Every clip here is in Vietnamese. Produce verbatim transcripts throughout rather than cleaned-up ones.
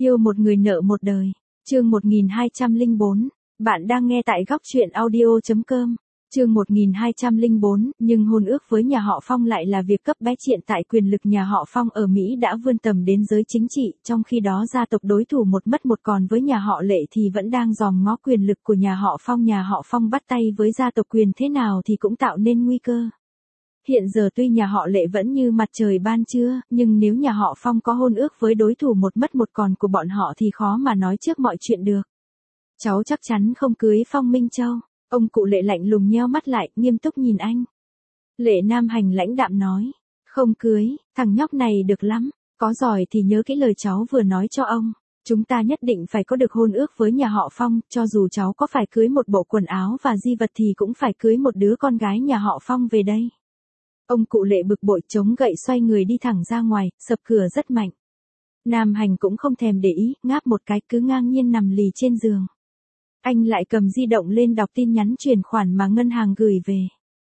Yêu một người nợ một đời. Chương một nghìn hai trăm lẻ bốn. Bạn đang nghe tại góc truyện audio chấm com. Chương một nghìn hai trăm lẻ bốn, nhưng hôn ước với nhà họ Phong lại là việc cấp bách hiện tại. Quyền lực nhà họ Phong ở Mỹ đã vươn tầm đến giới chính trị, trong khi đó gia tộc đối thủ một mất một còn với nhà họ Lệ thì vẫn đang dòm ngó quyền lực của nhà họ Phong. Nhà họ Phong bắt tay với gia tộc quyền thế nào thì cũng tạo nên nguy cơ. Hiện giờ tuy nhà họ Lệ vẫn như mặt trời ban trưa, nhưng nếu nhà họ Phong có hôn ước với đối thủ một mất một còn của bọn họ thì khó mà nói trước mọi chuyện được. Cháu chắc chắn không cưới Phong Minh Châu. Ông cụ Lệ lạnh lùng nheo mắt lại, nghiêm túc nhìn anh. Lệ Nam Hành lãnh đạm nói. Không cưới, thằng nhóc này được lắm. Có giỏi thì nhớ kỹ lời cháu vừa nói cho ông. Chúng ta nhất định phải có được hôn ước với nhà họ Phong, cho dù cháu có phải cưới một bộ quần áo và di vật thì cũng phải cưới một đứa con gái nhà họ Phong về đây. Ông cụ Lệ bực bội chống gậy xoay người đi thẳng ra ngoài, sập cửa rất mạnh. Nam Hành cũng không thèm để ý, ngáp một cái cứ ngang nhiên nằm lì trên giường. Anh lại cầm di động lên đọc tin nhắn chuyển khoản mà ngân hàng gửi về.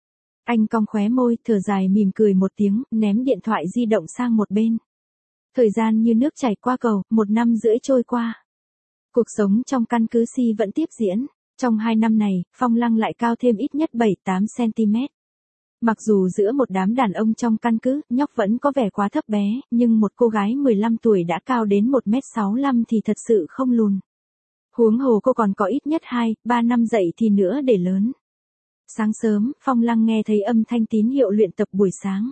Anh cong khóe môi, thở dài mỉm cười một tiếng, ném điện thoại di động sang một bên. Thời gian như nước chảy qua cầu, một năm rưỡi trôi qua. Cuộc sống trong căn cứ Si vẫn tiếp diễn. Trong hai năm này, Phong Lăng lại cao thêm ít nhất bảy tám xăng-ti-mét. Mặc dù giữa một đám đàn ông trong căn cứ, nhóc vẫn có vẻ quá thấp bé, nhưng một cô gái mười lăm tuổi đã cao đến một mét sáu mươi lăm thì thật sự không lùn. Huống hồ cô còn có ít nhất hai, ba năm dậy thì nữa để lớn. Sáng sớm, Phong Lăng nghe thấy âm thanh tín hiệu luyện tập buổi sáng.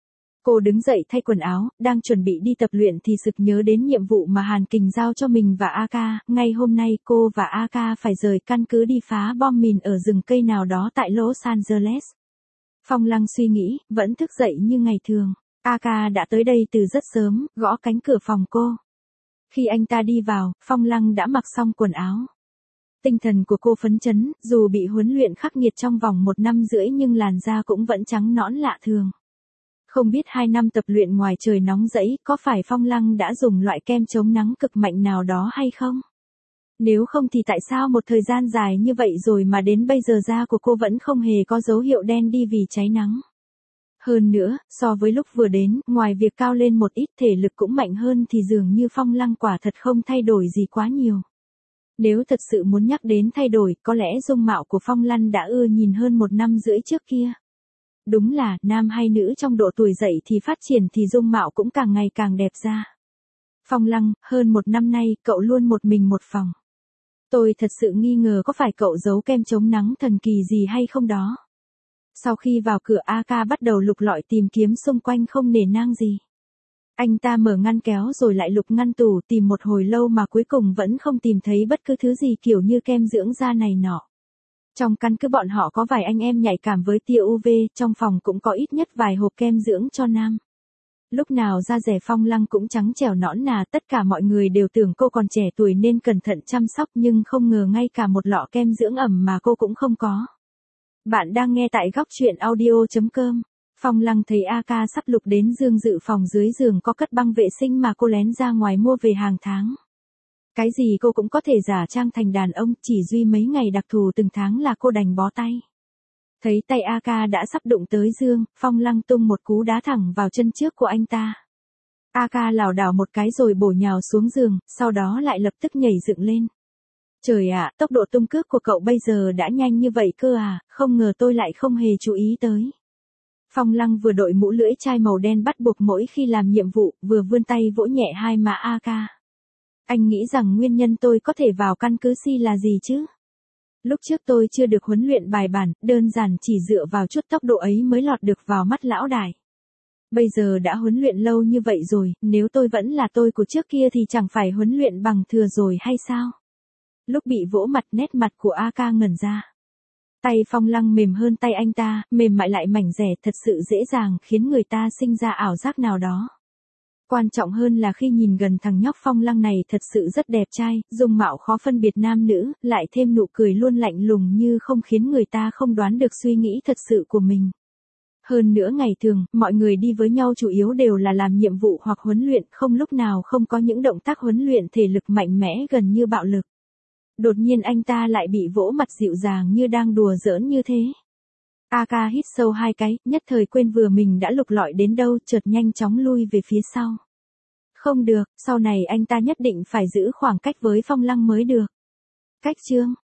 Cô đứng dậy thay quần áo, đang chuẩn bị đi tập luyện thì sực nhớ đến nhiệm vụ mà Hàn Kình giao cho mình và A Ca. Ngay hôm nay cô và A Ca phải rời căn cứ đi phá bom mìn ở rừng cây nào đó tại Los Angeles. Phong Lăng suy nghĩ, vẫn thức dậy như ngày thường. A Ca đã tới đây từ rất sớm, gõ cánh cửa phòng cô. Khi anh ta đi vào, Phong Lăng đã mặc xong quần áo. Tinh thần của cô phấn chấn, dù bị huấn luyện khắc nghiệt trong vòng một năm rưỡi nhưng làn da cũng vẫn trắng nõn lạ thường. Không biết hai năm tập luyện ngoài trời nóng rẫy, có phải Phong Lăng đã dùng loại kem chống nắng cực mạnh nào đó hay không? Nếu không thì tại sao một thời gian dài như vậy rồi mà đến bây giờ da của cô vẫn không hề có dấu hiệu đen đi vì cháy nắng? Hơn nữa, so với lúc vừa đến, ngoài việc cao lên một ít thể lực cũng mạnh hơn thì dường như Phong Lăng quả thật không thay đổi gì quá nhiều. Nếu thật sự muốn nhắc đến thay đổi, có lẽ dung mạo của Phong Lăng đã ưa nhìn hơn một năm rưỡi trước kia. Đúng là, nam hay nữ trong độ tuổi dậy thì phát triển thì dung mạo cũng càng ngày càng đẹp ra. Phong Lăng, hơn một năm nay, cậu luôn một mình một phòng. Tôi thật sự nghi ngờ có phải cậu giấu kem chống nắng thần kỳ gì hay không đó. Sau khi vào cửa A Ca bắt đầu lục lọi tìm kiếm xung quanh không nể nang gì. Anh ta mở ngăn kéo rồi lại lục ngăn tủ tìm một hồi lâu mà cuối cùng vẫn không tìm thấy bất cứ thứ gì kiểu như kem dưỡng da này nọ. Trong căn cứ bọn họ có vài anh em nhạy cảm với tia u vê, trong phòng cũng có ít nhất vài hộp kem dưỡng cho nam. Lúc nào da dẻ Phong Lăng cũng trắng trẻo nõn nà, tất cả mọi người đều tưởng cô còn trẻ tuổi nên cẩn thận chăm sóc nhưng không ngờ ngay cả một lọ kem dưỡng ẩm mà cô cũng không có. Bạn đang nghe tại góc truyện audio chấm com. Phong Lăng thấy A Ca sắp lục đến giường dự phòng dưới giường có cất băng vệ sinh mà cô lén ra ngoài mua về hàng tháng. Cái gì cô cũng có thể giả trang thành đàn ông, chỉ duy mấy ngày đặc thù từng tháng là cô đành bó tay. Thấy tay A Ca đã sắp đụng tới giường, Phong Lăng tung một cú đá thẳng vào chân trước của anh ta. A Ca lảo đảo một cái rồi bổ nhào xuống giường, sau đó lại lập tức nhảy dựng lên. Trời ạ, tốc độ tung cước của cậu bây giờ đã nhanh như vậy cơ à, không ngờ tôi lại không hề chú ý tới. Phong Lăng vừa đội mũ lưỡi chai màu đen bắt buộc mỗi khi làm nhiệm vụ, vừa vươn tay vỗ nhẹ hai má A Ca. Anh nghĩ rằng nguyên nhân tôi có thể vào căn cứ Si là gì chứ? Lúc trước tôi chưa được huấn luyện bài bản, đơn giản chỉ dựa vào chút tốc độ ấy mới lọt được vào mắt lão đại. Bây giờ đã huấn luyện lâu như vậy rồi, nếu tôi vẫn là tôi của trước kia thì chẳng phải huấn luyện bằng thừa rồi hay sao? Lúc bị vỗ mặt, nét mặt của A Ca ngẩn ra. Tay Phong Lăng mềm hơn tay anh ta, mềm mại lại mảnh dẻ, thật sự dễ dàng khiến người ta sinh ra ảo giác nào đó. Quan trọng hơn là khi nhìn gần thằng nhóc Phong Lăng này thật sự rất đẹp trai, dung mạo khó phân biệt nam nữ, lại thêm nụ cười luôn lạnh lùng như không khiến người ta không đoán được suy nghĩ thật sự của mình. Hơn nữa ngày thường, mọi người đi với nhau chủ yếu đều là làm nhiệm vụ hoặc huấn luyện, không lúc nào không có những động tác huấn luyện thể lực mạnh mẽ gần như bạo lực. Đột nhiên anh ta lại bị vỗ mặt dịu dàng như đang đùa giỡn như thế. A Ca hít sâu hai cái, nhất thời quên vừa mình đã lục lọi đến đâu, chợt nhanh chóng lui về phía sau. Không được, sau này anh ta nhất định phải giữ khoảng cách với Phong Lăng mới được. Cách chương